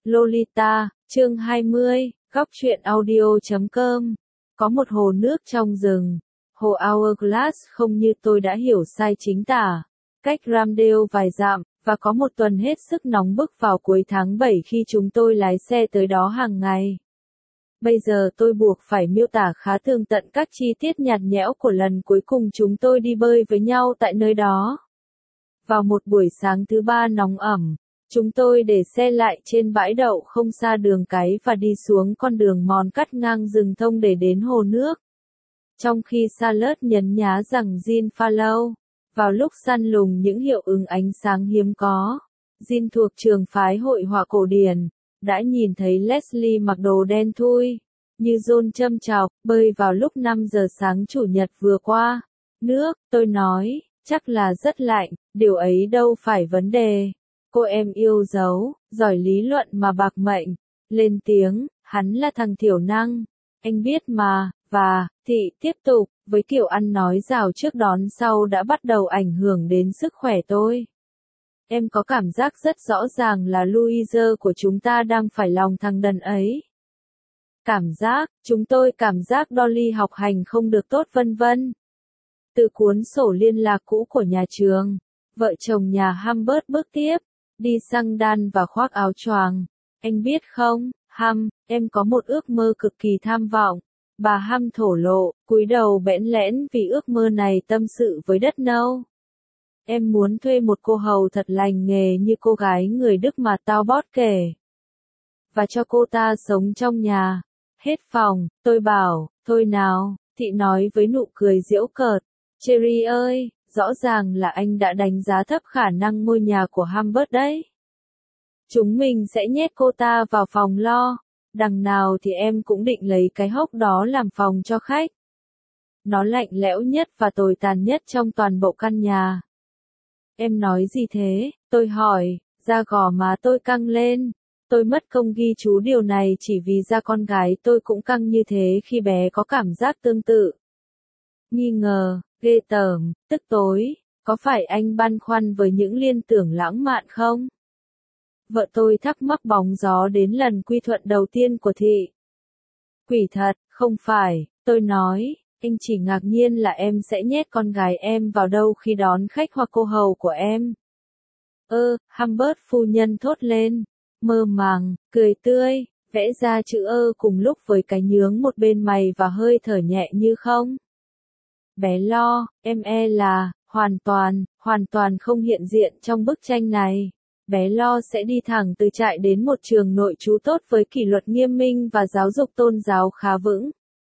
Lolita, chương 20, góc truyện audio.com. Có một hồ nước trong rừng. Hồ Hourglass không như tôi đã hiểu sai chính tả. Cách Ramdale vài dặm, và có một tuần hết sức nóng bức vào cuối tháng 7 khi chúng tôi lái xe tới đó hàng ngày. Bây giờ tôi buộc phải miêu tả khá tường tận các chi tiết nhạt nhẽo của lần cuối cùng chúng tôi đi bơi với nhau tại nơi đó. Vào một buổi sáng thứ ba nóng ẩm, chúng tôi để xe lại trên bãi đậu không xa đường cái và đi xuống con đường mòn cắt ngang rừng thông để đến hồ nước. Trong khi Charlotte nhấn nhá rằng Jean Farlow, vào lúc săn lùng những hiệu ứng ánh sáng hiếm có, Jean thuộc trường phái hội họa cổ điển, đã nhìn thấy Leslie mặc đồ đen thui, như John châm chọc, bơi vào lúc 5 giờ sáng Chủ nhật vừa qua. Nước, tôi nói, chắc là rất lạnh, điều ấy đâu phải vấn đề. Cô em yêu dấu, giỏi lý luận mà bạc mệnh, lên tiếng, hắn là thằng thiểu năng, anh biết mà, và, Thị tiếp tục, với kiểu ăn nói rào trước đón sau đã bắt đầu ảnh hưởng đến sức khỏe tôi. Em có cảm giác rất rõ ràng là Louise của chúng ta đang phải lòng thằng đần ấy. Chúng tôi cảm giác Dolly học hành không được tốt vân vân. Từ cuốn sổ liên lạc cũ của nhà trường, vợ chồng nhà Humbert bước tiếp, đi xăng đan và khoác áo choàng. Anh biết không, Hum, em có một ước mơ cực kỳ tham vọng. Bà Hum thổ lộ, cúi đầu bẽn lẽn vì ước mơ này tâm sự với đất nâu. Em muốn thuê một cô hầu thật lành nghề như cô gái người Đức mà Talbot kể. Và cho cô ta sống trong nhà. Hết phòng, tôi bảo, thôi nào, Thị nói với nụ cười giễu cợt. Cherry ơi, rõ ràng là anh đã đánh giá thấp khả năng ngôi nhà của Humbert đấy. Chúng mình sẽ nhét cô ta vào phòng lo. Đằng nào thì em cũng định lấy cái hốc đó làm phòng cho khách. Nó lạnh lẽo nhất và tồi tàn nhất trong toàn bộ căn nhà. Em nói gì thế? Tôi hỏi, da gò má tôi căng lên. Tôi mất công ghi chú điều này chỉ vì da con gái tôi cũng căng như thế khi bé có cảm giác tương tự. Nghi ngờ, ghê tởm, tức tối, có phải anh băn khoăn với những liên tưởng lãng mạn không? Vợ tôi thắc mắc bóng gió đến lần quy thuận đầu tiên của Thị. Quỷ thật, không phải, tôi nói, anh chỉ ngạc nhiên là em sẽ nhét con gái em vào đâu khi đón khách hoặc cô hầu của em. Humbert phu nhân thốt lên, mơ màng, cười tươi, vẽ ra chữ cùng lúc với cái nhướng một bên mày và hơi thở nhẹ như không. Bé Lo, em là, hoàn toàn không hiện diện trong bức tranh này. Bé Lo sẽ đi thẳng từ trại đến một trường nội trú tốt với kỷ luật nghiêm minh và giáo dục tôn giáo khá vững.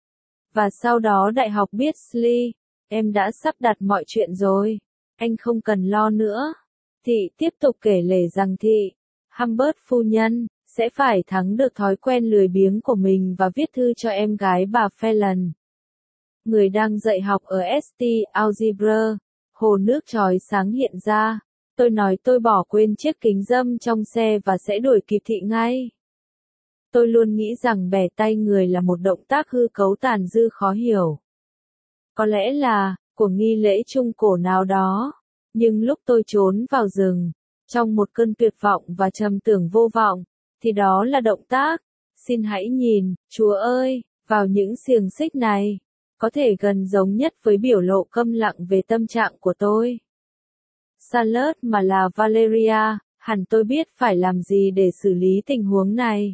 Và sau đó Đại học Beasley, em đã sắp đặt mọi chuyện rồi. Anh không cần lo nữa. Thị tiếp tục kể lể rằng Humbert phu nhân, sẽ phải thắng được thói quen lười biếng của mình và viết thư cho em gái bà Phelan, người đang dạy học ở St. Algebra. Hồ nước chói sáng hiện ra. Tôi nói tôi bỏ quên chiếc kính râm trong xe và sẽ đuổi kịp Thị ngay. Tôi luôn nghĩ rằng bẻ tay người là một động tác hư cấu tàn dư khó hiểu. Có lẽ là, của nghi lễ trung cổ nào đó. Nhưng lúc tôi trốn vào rừng, trong một cơn tuyệt vọng và trầm tưởng vô vọng, thì đó là động tác. Xin hãy nhìn, Chúa ơi, vào những xiềng xích này. Có thể gần giống nhất với biểu lộ câm lặng về tâm trạng của tôi. Charlotte mà là Valeria, hẳn tôi biết phải làm gì để xử lý tình huống này.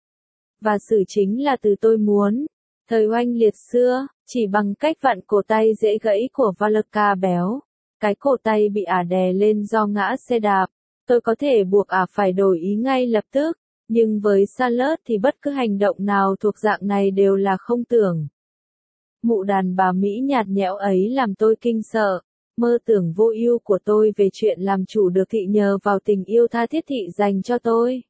Và xử chính là từ tôi muốn. Thời oanh liệt xưa, chỉ bằng cách vặn cổ tay dễ gãy của Valka béo. Cái cổ tay bị ả đè lên do ngã xe đạp. Tôi có thể buộc ả phải đổi ý ngay lập tức. Nhưng với Charlotte thì bất cứ hành động nào thuộc dạng này đều là không tưởng. Mụ đàn bà Mỹ nhạt nhẽo ấy làm tôi kinh sợ. Mơ tưởng vô ưu của tôi về chuyện làm chủ được Thị nhờ vào tình yêu tha thiết Thị dành cho tôi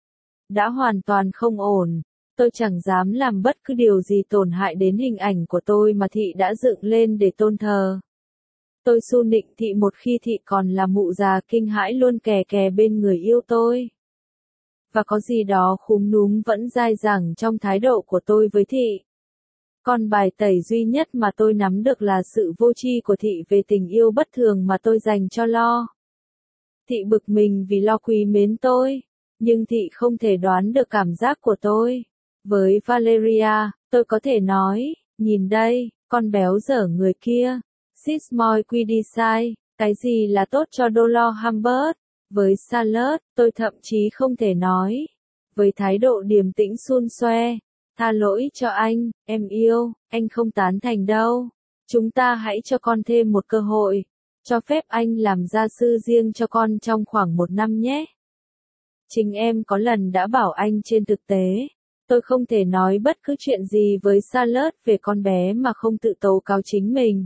đã hoàn toàn không ổn. Tôi chẳng dám làm bất cứ điều gì tổn hại đến hình ảnh của tôi mà Thị đã dựng lên để tôn thờ. Tôi xu nịnh Thị một khi Thị còn là mụ già kinh hãi luôn kè kè bên người yêu tôi. Và có gì đó khúm núm vẫn dai dẳng trong thái độ của tôi với Thị. Con bài tẩy duy nhất mà tôi nắm được là sự vô tri của Thị về tình yêu bất thường mà tôi dành cho Lo. Thị bực mình vì Lo quý mến tôi. Nhưng thị không thể đoán được cảm giác của tôi. Với Valeria, tôi có thể nói, nhìn đây, con béo dở người kia. Sismoy Quidisai, cái gì là tốt cho Dolores Humbert? Với Charlotte, tôi thậm chí không thể nói. Với thái độ điềm tĩnh suôn xoe, tha lỗi cho anh, em yêu, anh không tán thành đâu. Chúng ta hãy cho con thêm một cơ hội. Cho phép anh làm gia sư riêng cho con trong khoảng 1 năm nhé. Chính em có lần đã bảo anh trên thực tế. Tôi không thể nói bất cứ chuyện gì với Charlotte về con bé mà không tự tố cáo chính mình.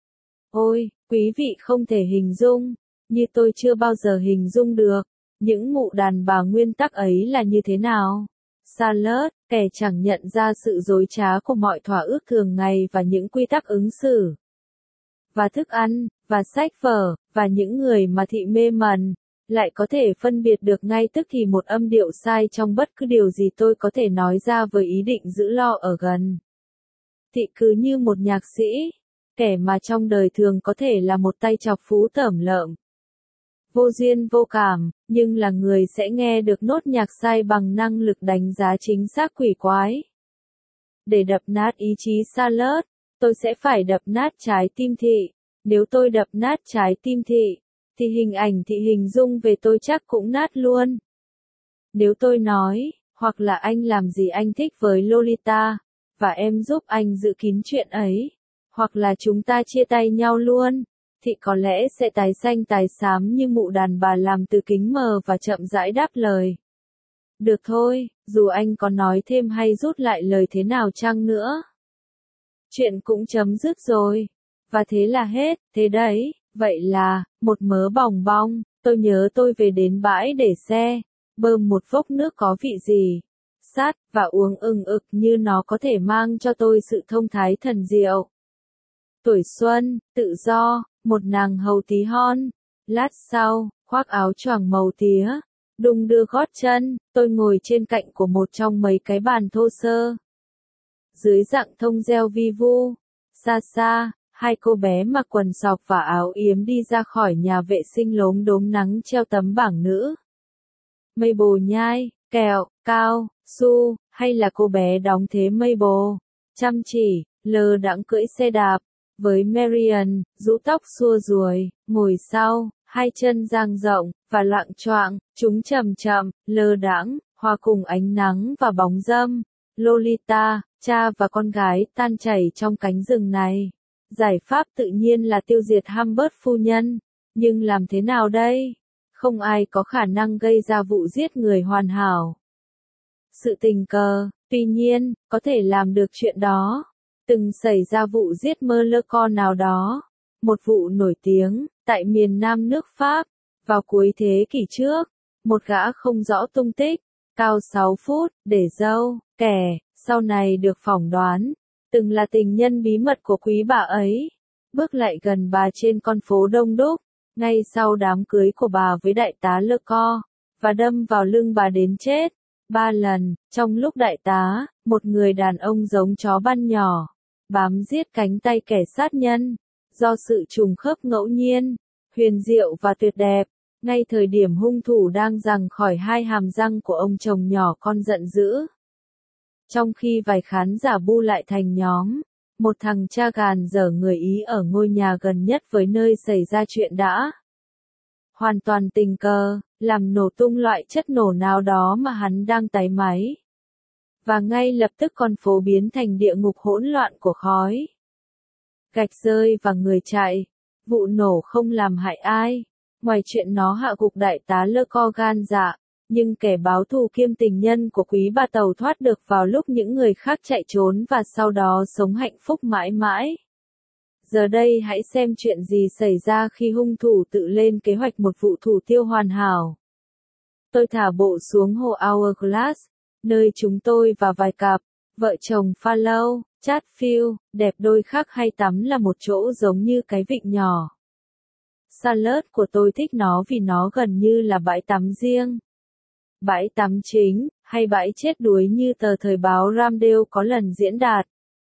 Ôi, quý vị không thể hình dung, như tôi chưa bao giờ hình dung được, những mụ đàn bà nguyên tắc ấy là như thế nào. Charlotte, kẻ chẳng nhận ra sự dối trá của mọi thỏa ước thường ngày và những quy tắc ứng xử. Và thức ăn, và sách vở, và những người mà thị mê mẩn, lại có thể phân biệt được ngay tức thì một âm điệu sai trong bất cứ điều gì tôi có thể nói ra với ý định giữ lo ở gần. Thị cứ như một nhạc sĩ, kẻ mà trong đời thường có thể là một tay chọc phú tởm lợm. Vô duyên vô cảm, nhưng là người sẽ nghe được nốt nhạc sai bằng năng lực đánh giá chính xác quỷ quái. Để đập nát ý chí Charlotte, tôi sẽ phải đập nát trái tim thị. Nếu tôi đập nát trái tim thị, thì hình ảnh thị hình dung về tôi chắc cũng nát luôn. Nếu tôi nói, hoặc là anh làm gì anh thích với Lolita, và em giúp anh giữ kín chuyện ấy, hoặc là chúng ta chia tay nhau luôn, thì có lẽ sẽ tái xanh tái xám như mụ đàn bà làm từ kính mờ và chậm rãi đáp lời. Được thôi, dù anh có nói thêm hay rút lại lời thế nào chăng nữa. Chuyện cũng chấm dứt rồi. Và thế là hết, thế đấy, vậy là, một mớ bòng bong, tôi nhớ tôi về đến bãi để xe, bơm một vốc nước có vị gì, sát, và uống ừng ực như nó có thể mang cho tôi sự thông thái thần diệu. Tuổi xuân, tự do, một nàng hầu tí hon. Lát sau, khoác áo choàng màu tía, đung đưa gót chân, tôi ngồi trên cạnh của một trong mấy cái bàn thô sơ. Dưới dạng thông reo vi vu, xa xa, hai cô bé mặc quần sọc và áo yếm đi ra khỏi nhà vệ sinh lốm đốm nắng treo tấm bảng nữ. Mây bồ nhai, kẹo, cao, su, hay là cô bé đóng thế mây bồ, chăm chỉ, lơ đãng cưỡi xe đạp, với Marian, rũ tóc xua ruồi, ngồi sau, hai chân dang rộng, và loạng choạng, chúng chậm chậm, lơ đãng, hòa cùng ánh nắng và bóng râm. Lolita, cha và con gái tan chảy trong cánh rừng này. Giải pháp tự nhiên là tiêu diệt Humbert phu nhân, nhưng làm thế nào đây? Không ai có khả năng gây ra vụ giết người hoàn hảo. Sự tình cờ, tuy nhiên, có thể làm được chuyện đó. Từng xảy ra vụ giết mơ lơ con nào đó, một vụ nổi tiếng, tại miền Nam nước Pháp, vào cuối thế kỷ trước, một gã không rõ tung tích, cao 6 phút, để râu, kẻ, sau này được phỏng đoán, từng là tình nhân bí mật của quý bà ấy, bước lại gần bà trên con phố đông đúc, ngay sau đám cưới của bà với đại tá Lecoq, và đâm vào lưng bà đến chết, 3 lần, trong lúc đại tá, một người đàn ông giống chó ban nhỏ, bám giết cánh tay kẻ sát nhân, do sự trùng khớp ngẫu nhiên, huyền diệu và tuyệt đẹp, ngay thời điểm hung thủ đang giằng khỏi hai hàm răng của ông chồng nhỏ con giận dữ. Trong khi vài khán giả bu lại thành nhóm, một thằng cha gàn dở người Ý ở ngôi nhà gần nhất với nơi xảy ra chuyện đã hoàn toàn tình cờ, làm nổ tung loại chất nổ nào đó mà hắn đang tái máy. Và ngay lập tức con phố biến thành địa ngục hỗn loạn của khói. Gạch rơi và người chạy. Vụ nổ không làm hại ai. Ngoài chuyện nó hạ gục đại tá Lecoq gan dạ, nhưng kẻ báo thù kiêm tình nhân của quý bà tàu thoát được vào lúc những người khác chạy trốn và sau đó sống hạnh phúc mãi mãi. Giờ đây hãy xem chuyện gì xảy ra khi hung thủ tự lên kế hoạch một vụ thủ tiêu hoàn hảo. Tôi thả bộ xuống hồ Hourglass, nơi chúng tôi và vài cặp, vợ chồng Farlow, Chatfield, đẹp đôi khác hay tắm là một chỗ giống như cái vịnh nhỏ. Charlotte của tôi thích nó vì nó gần như là bãi tắm riêng. Bãi tắm chính, hay bãi chết đuối như tờ thời báo Ramdale có lần diễn đạt.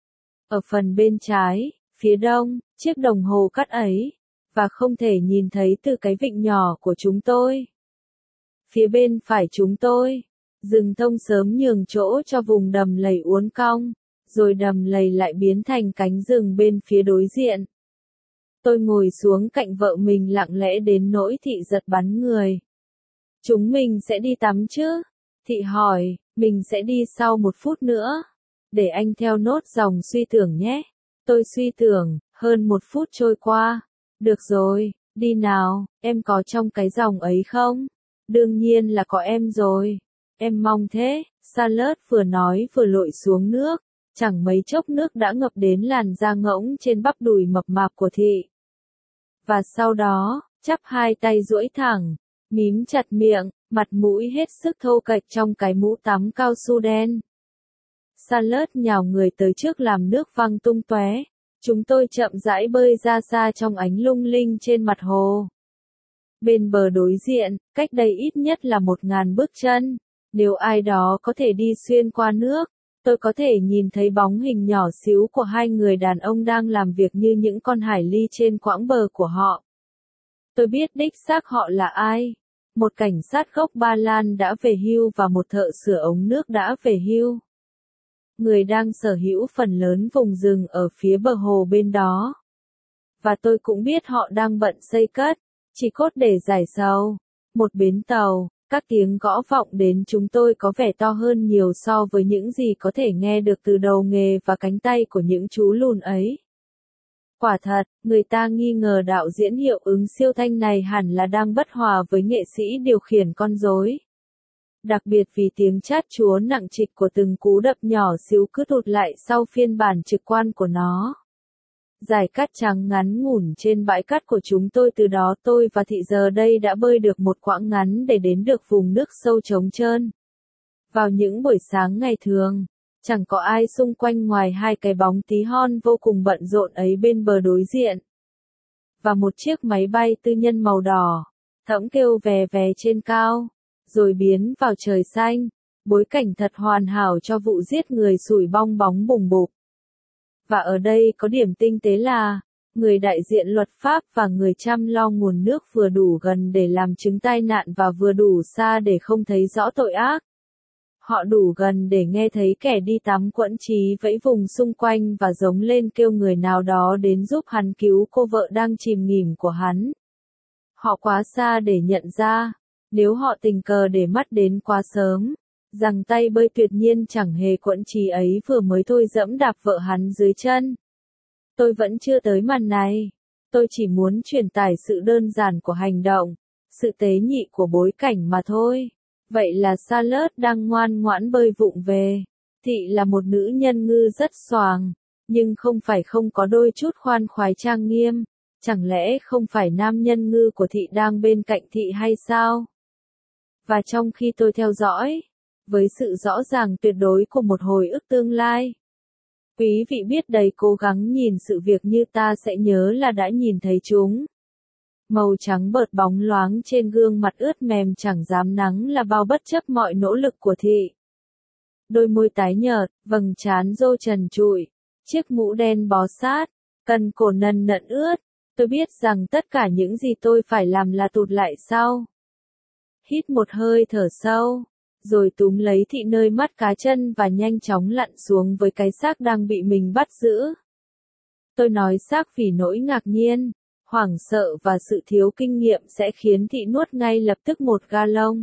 Ở phần bên trái, phía đông, chiếc đồng hồ cắt ấy, và không thể nhìn thấy từ cái vịnh nhỏ của chúng tôi. Phía bên phải chúng tôi, rừng thông sớm nhường chỗ cho vùng đầm lầy uốn cong, rồi đầm lầy lại biến thành cánh rừng bên phía đối diện. Tôi ngồi xuống cạnh vợ mình lặng lẽ đến nỗi Thị giật bắn người. Chúng mình sẽ đi tắm chứ? Thị hỏi, mình sẽ đi sau 1 phút nữa. Để anh theo nốt dòng suy tưởng nhé. Tôi suy tưởng, hơn 1 phút trôi qua. Được rồi, đi nào, em có trong cái dòng ấy không? Đương nhiên là có em rồi. Em mong thế, Charlotte vừa nói vừa lội xuống nước. Chẳng mấy chốc nước đã ngập đến làn da ngỗng trên bắp đùi mập mạp của Thị. Và sau đó, chắp hai tay duỗi thẳng, mím chặt miệng, mặt mũi hết sức thô kệch trong cái mũ tắm cao su đen. Charlotte nhào người tới trước làm nước văng tung tóe. Chúng tôi chậm rãi bơi ra xa trong ánh lung linh trên mặt hồ. Bên bờ đối diện, cách đây ít nhất là 1000 bước chân, nếu ai đó có thể đi xuyên qua nước, tôi có thể nhìn thấy bóng hình nhỏ xíu của 2 người đàn ông đang làm việc như những con hải ly trên quãng bờ của họ. Tôi biết đích xác họ là ai. Một cảnh sát gốc Ba Lan đã về hưu và một thợ sửa ống nước đã về hưu. Người đang sở hữu phần lớn vùng rừng ở phía bờ hồ bên đó. Và tôi cũng biết họ đang bận xây cất, chỉ cốt để giải sầu. Một bến tàu, các tiếng gõ vọng đến chúng tôi có vẻ to hơn nhiều so với những gì có thể nghe được từ đầu nghề và cánh tay của những chú lùn ấy. Quả thật, người ta nghi ngờ đạo diễn hiệu ứng siêu thanh này hẳn là đang bất hòa với nghệ sĩ điều khiển con rối. Đặc biệt vì tiếng chát chúa nặng trịch của từng cú đập nhỏ xíu cứ tụt lại sau phiên bản trực quan của nó. Dải cát trắng ngắn ngủn trên bãi cát của chúng tôi, từ đó tôi và Thị giờ đây đã bơi được một quãng ngắn để đến được vùng nước sâu trống trơn. Vào những buổi sáng ngày thường, chẳng có ai xung quanh ngoài 2 cái bóng tí hon vô cùng bận rộn ấy bên bờ đối diện. Và một chiếc máy bay tư nhân màu đỏ, thẫm kêu vè vè trên cao, rồi biến vào trời xanh, bối cảnh thật hoàn hảo cho vụ giết người sủi bong bóng bùng bục. Và ở đây có điểm tinh tế là, người đại diện luật pháp và người chăm lo nguồn nước vừa đủ gần để làm chứng tai nạn và vừa đủ xa để không thấy rõ tội ác. Họ đủ gần để nghe thấy kẻ đi tắm quẫn trí vẫy vùng xung quanh và giống lên kêu người nào đó đến giúp hắn cứu cô vợ đang chìm nghỉm của hắn. Họ quá xa để nhận ra, nếu họ tình cờ để mắt đến quá sớm, rằng tay bơi tuyệt nhiên chẳng hề quẫn trí ấy vừa mới thôi dẫm đạp vợ hắn dưới chân. Tôi vẫn chưa tới màn này. Tôi chỉ muốn truyền tải sự đơn giản của hành động, sự tế nhị của bối cảnh mà thôi. Vậy là Charlotte đang ngoan ngoãn bơi vụng về. Thị là một nữ nhân ngư rất xoàng, nhưng không phải không có đôi chút khoan khoái trang nghiêm. Chẳng lẽ không phải nam nhân ngư của Thị đang bên cạnh Thị hay sao? Và trong khi tôi theo dõi, với sự rõ ràng tuyệt đối của một hồi ức tương lai, quý vị biết đầy cố gắng nhìn sự việc như ta sẽ nhớ là đã nhìn thấy chúng. Màu trắng bợt bóng loáng trên gương mặt ướt mềm chẳng dám nắng là bao bất chấp mọi nỗ lực của Thị. Đôi môi tái nhợt, vầng trán rô trần trụi, chiếc mũ đen bó sát, cần cổ nần nận ướt. Tôi biết rằng tất cả những gì tôi phải làm là tụt lại sau. Hít một hơi thở sâu, rồi túm lấy Thị nơi mắt cá chân và nhanh chóng lặn xuống với cái xác đang bị mình bắt giữ. Tôi nói xác vì nỗi ngạc nhiên, hoảng sợ và sự thiếu kinh nghiệm sẽ khiến Thị nuốt ngay lập tức 1 ga-lông.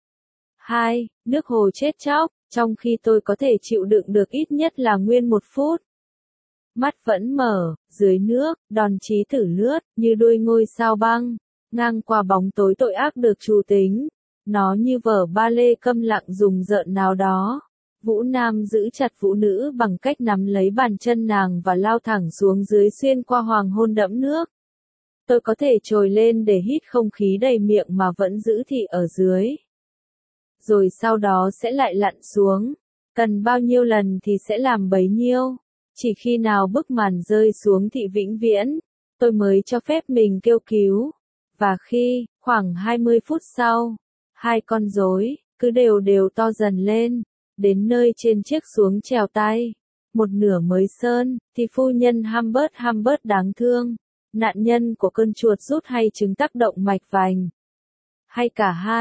2. Nước hồ chết chóc, trong khi tôi có thể chịu đựng được ít nhất là nguyên 1 phút. Mắt vẫn mở, dưới nước, đòn chí thử lướt, như đuôi ngôi sao băng, ngang qua bóng tối tội ác được trù tính. Nó như vở ba lê câm lặng rùng rợn nào đó. Vũ nam giữ chặt vũ nữ bằng cách nắm lấy bàn chân nàng và lao thẳng xuống dưới xuyên qua hoàng hôn đẫm nước. Tôi có thể trồi lên để hít không khí đầy miệng mà vẫn giữ Thị ở dưới. Rồi sau đó sẽ lại lặn xuống. Cần bao nhiêu lần thì sẽ làm bấy nhiêu. Chỉ khi nào bức màn rơi xuống Thị vĩnh viễn, tôi mới cho phép mình kêu cứu. Và khi, khoảng 20 phút sau, 2 con rối cứ đều đều to dần lên, đến nơi trên chiếc xuống chèo tay, một nửa mới sơn, thì phu nhân Humbert đáng thương, nạn nhân của cơn chuột rút hay chứng tắc động mạch vành, hay cả hai,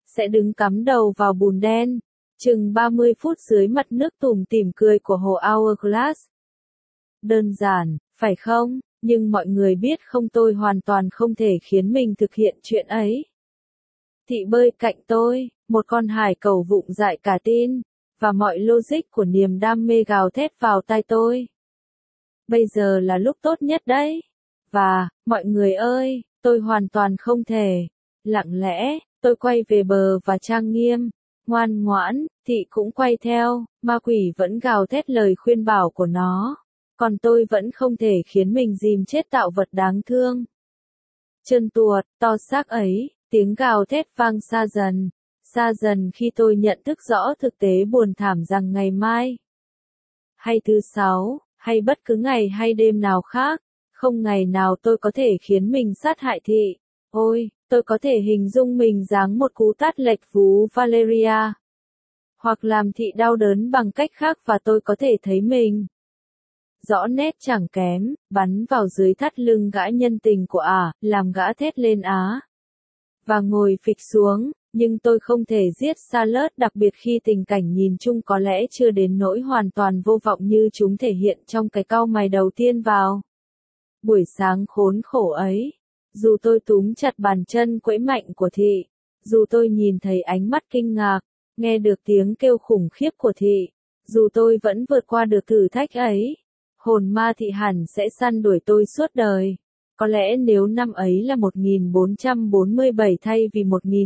sẽ đứng cắm đầu vào bùn đen, chừng 30 phút dưới mặt nước tủm tỉm cười của hồ Hourglass. Đơn giản, phải không? Nhưng mọi người biết không, tôi hoàn toàn không thể khiến mình thực hiện chuyện ấy. Thị bơi cạnh tôi, một con hải cẩu vụng dại cả tin, và mọi logic của niềm đam mê gào thét vào tai tôi. Bây giờ là lúc tốt nhất đấy. Và, mọi người ơi, tôi hoàn toàn không thể. Lặng lẽ, tôi quay về bờ và trang nghiêm, ngoan ngoãn, thị cũng quay theo, ma quỷ vẫn gào thét lời khuyên bảo của nó. Còn tôi vẫn không thể khiến mình dìm chết tạo vật đáng thương. Chân tuột, to xác ấy, tiếng gào thét vang xa dần khi tôi nhận thức rõ thực tế buồn thảm rằng ngày mai, hay thứ sáu, hay bất cứ ngày hay đêm nào khác, không ngày nào tôi có thể khiến mình sát hại thị. Ôi, tôi có thể hình dung mình giáng một cú tát lệch vú Valeria, hoặc làm thị đau đớn bằng cách khác, và tôi có thể thấy mình rõ nét chẳng kém, bắn vào dưới thắt lưng gã nhân tình của làm gã thét lên và ngồi phịch xuống, nhưng tôi không thể giết Charlotte, đặc biệt khi tình cảnh nhìn chung có lẽ chưa đến nỗi hoàn toàn vô vọng như chúng thể hiện trong cái cau mày đầu tiên vào buổi sáng khốn khổ ấy. Dù tôi túm chặt bàn chân quẫy mạnh của thị, dù tôi nhìn thấy ánh mắt kinh ngạc, nghe được tiếng kêu khủng khiếp của thị, dù tôi vẫn vượt qua được thử thách ấy, hồn ma thị hẳn sẽ săn đuổi tôi suốt đời. Có lẽ nếu năm ấy là 1447 thay vì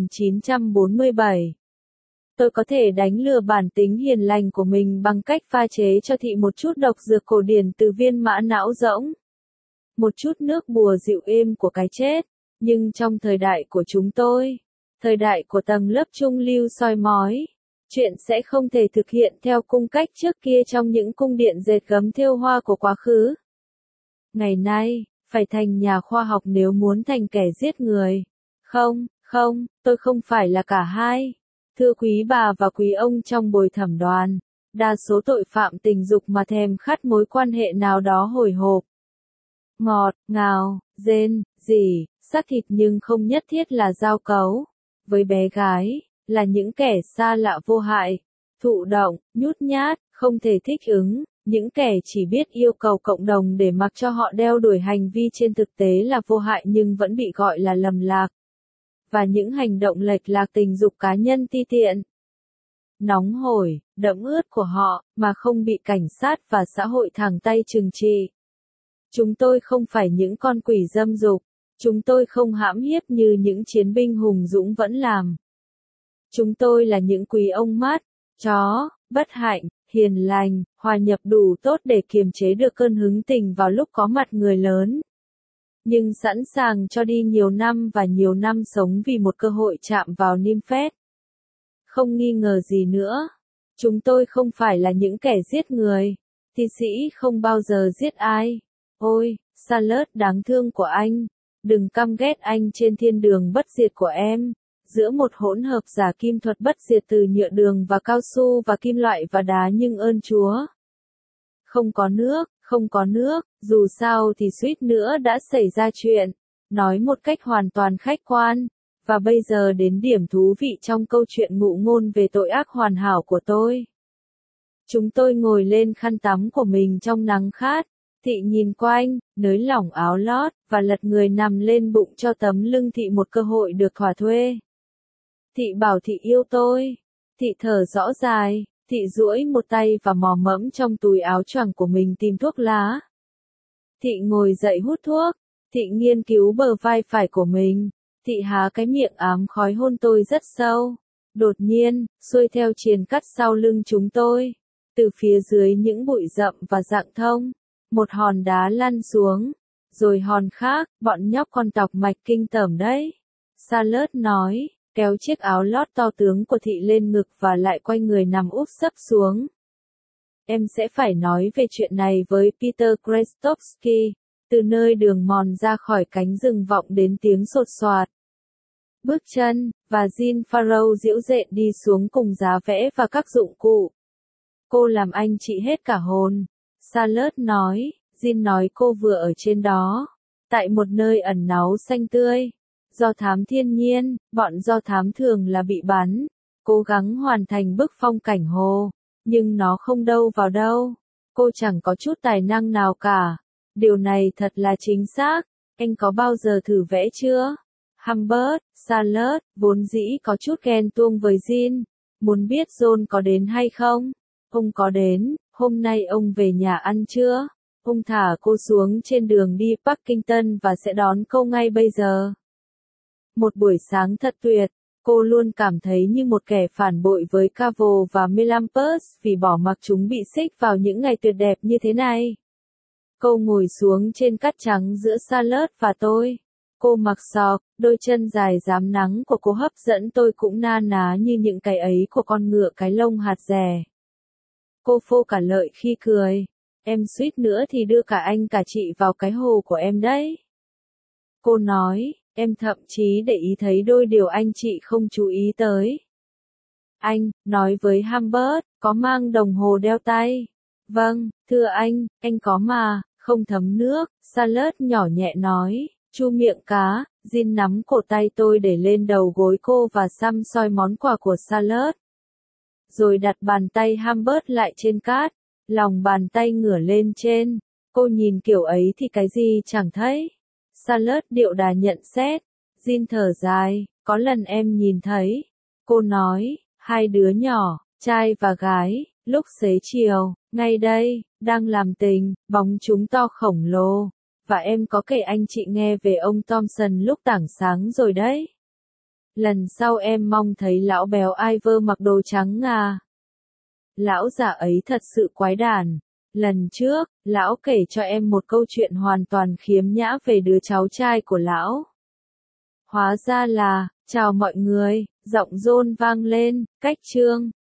1947, tôi có thể đánh lừa bản tính hiền lành của mình bằng cách pha chế cho thị một chút độc dược cổ điển từ viên mã não rỗng, một chút nước bùa dịu êm của cái chết. Nhưng trong thời đại của chúng tôi, thời đại của tầng lớp trung lưu soi mói, chuyện sẽ không thể thực hiện theo cung cách trước kia trong những cung điện dệt gấm thêu hoa của quá khứ. Ngày nay, phải thành nhà khoa học nếu muốn thành kẻ giết người. Không, tôi không phải là cả hai. Thưa quý bà và quý ông trong bồi thẩm đoàn, đa số tội phạm tình dục mà thèm khát mối quan hệ nào đó hồi hộp, ngọt, ngào, rên, rỉ, xác thịt, nhưng không nhất thiết là giao cấu. Với bé gái, là những kẻ xa lạ vô hại, thụ động, nhút nhát, không thể thích ứng, những kẻ chỉ biết yêu cầu cộng đồng để mặc cho họ đeo đuổi hành vi trên thực tế là vô hại nhưng vẫn bị gọi là lầm lạc. Và những hành động lệch lạc tình dục cá nhân ti tiện, nóng hổi, đẫm ướt của họ, mà không bị cảnh sát và xã hội thẳng tay trừng trị. Chúng tôi không phải những con quỷ dâm dục. Chúng tôi không hãm hiếp như những chiến binh hùng dũng vẫn làm. Chúng tôi là những quý ông mắt, chó, bất hạnh, hiền lành, hòa nhập đủ tốt để kiềm chế được cơn hứng tình vào lúc có mặt người lớn. Nhưng sẵn sàng cho đi nhiều năm và nhiều năm sống vì một cơ hội chạm vào Nymphet. Không nghi ngờ gì nữa. Chúng tôi không phải là những kẻ giết người. Thi sĩ không bao giờ giết ai. Ôi, Charlotte đáng thương của anh. Đừng căm ghét anh trên thiên đường bất diệt của em. Giữa một hỗn hợp giả kim thuật bất diệt từ nhựa đường và cao su và kim loại và đá, nhưng ơn Chúa, không có nước, dù sao thì suýt nữa đã xảy ra chuyện. Nói một cách hoàn toàn khách quan. Và bây giờ đến điểm thú vị trong câu chuyện ngụ ngôn về tội ác hoàn hảo của tôi. Chúng tôi ngồi lên khăn tắm của mình trong nắng khát. Thị nhìn quanh, nới lỏng áo lót, và lật người nằm lên bụng cho tấm lưng thị một cơ hội được thỏa thuê. Thị bảo thị yêu tôi. Thị thở rõ dài, thị duỗi một tay và mò mẫm trong túi áo choàng của mình tìm thuốc lá. Thị ngồi dậy hút thuốc, thị nghiên cứu bờ vai phải của mình, thị há cái miệng ám khói hôn tôi rất sâu. Đột nhiên, xuôi theo triền cắt sau lưng chúng tôi, từ phía dưới những bụi rậm và rặng thông, một hòn đá lăn xuống, rồi hòn khác, bọn nhóc con tọc mạch kinh tởm đấy. Charlotte nói, kéo chiếc áo lót to tướng của thị lên ngực và lại quay người nằm úp sấp xuống. Em sẽ phải nói về chuyện này với Peter Krestovsky. Từ nơi đường mòn ra khỏi cánh rừng vọng đến tiếng sột soạt bước chân, và Jean Farrow giễu dện đi xuống cùng giá vẽ và các dụng cụ. Cô làm anh chị hết cả hồn. Charlotte nói, Jean nói cô vừa ở trên đó, tại một nơi ẩn náu xanh tươi. Do thám thiên nhiên, bọn do thám thường là bị bắn, cố gắng hoàn thành bức phong cảnh hồ, nhưng nó không đâu vào đâu. Cô chẳng có chút tài năng nào cả. Điều này thật là chính xác. Anh có bao giờ thử vẽ chưa? Humbert, Salad, vốn dĩ có chút ghen tuông với Jean. Muốn biết John có đến hay không? Ông có đến, hôm nay ông về nhà ăn chưa? Ông thả cô xuống trên đường đi Parkington và sẽ đón cô ngay bây giờ. Một buổi sáng thật tuyệt. Cô luôn cảm thấy như một kẻ phản bội với Cavo và Melampus vì bỏ mặc chúng bị xích vào những ngày tuyệt đẹp như thế này. Cô ngồi xuống trên cát trắng giữa Salad và tôi. Cô mặc sọc, đôi chân dài rám nắng của cô hấp dẫn tôi cũng na ná như những cái ấy của con ngựa cái lông hạt dẻ. Cô phô cả lợi khi cười. Em suýt nữa thì đưa cả anh cả chị vào cái hồ của em đấy. Cô nói, em thậm chí để ý thấy đôi điều anh chị không chú ý tới. Anh, nói với Humbert, có mang đồng hồ đeo tay. Vâng, thưa anh có mà, không thấm nước, Salad nhỏ nhẹ nói, chu miệng cá, Jean nắm cổ tay tôi để lên đầu gối cô và xăm soi món quà của Salad. Rồi đặt bàn tay Humbert lại trên cát, lòng bàn tay ngửa lên trên, cô nhìn kiểu ấy thì cái gì chẳng thấy. Salad điệu đà nhận xét, Jean thở dài, có lần em nhìn thấy. Cô nói, hai đứa nhỏ, trai và gái, lúc xế chiều, ngay đây, đang làm tình, bóng chúng to khổng lồ. Và em có kể anh chị nghe về ông Thompson lúc tảng sáng rồi đấy. Lần sau em mong thấy lão béo Ivor mặc đồ trắng ngà. Lão già ấy thật sự quái đản. Lần trước, lão kể cho em một câu chuyện hoàn toàn khiếm nhã về đứa cháu trai của lão. Hóa ra là, chào mọi người, giọng John vang lên, cách chương.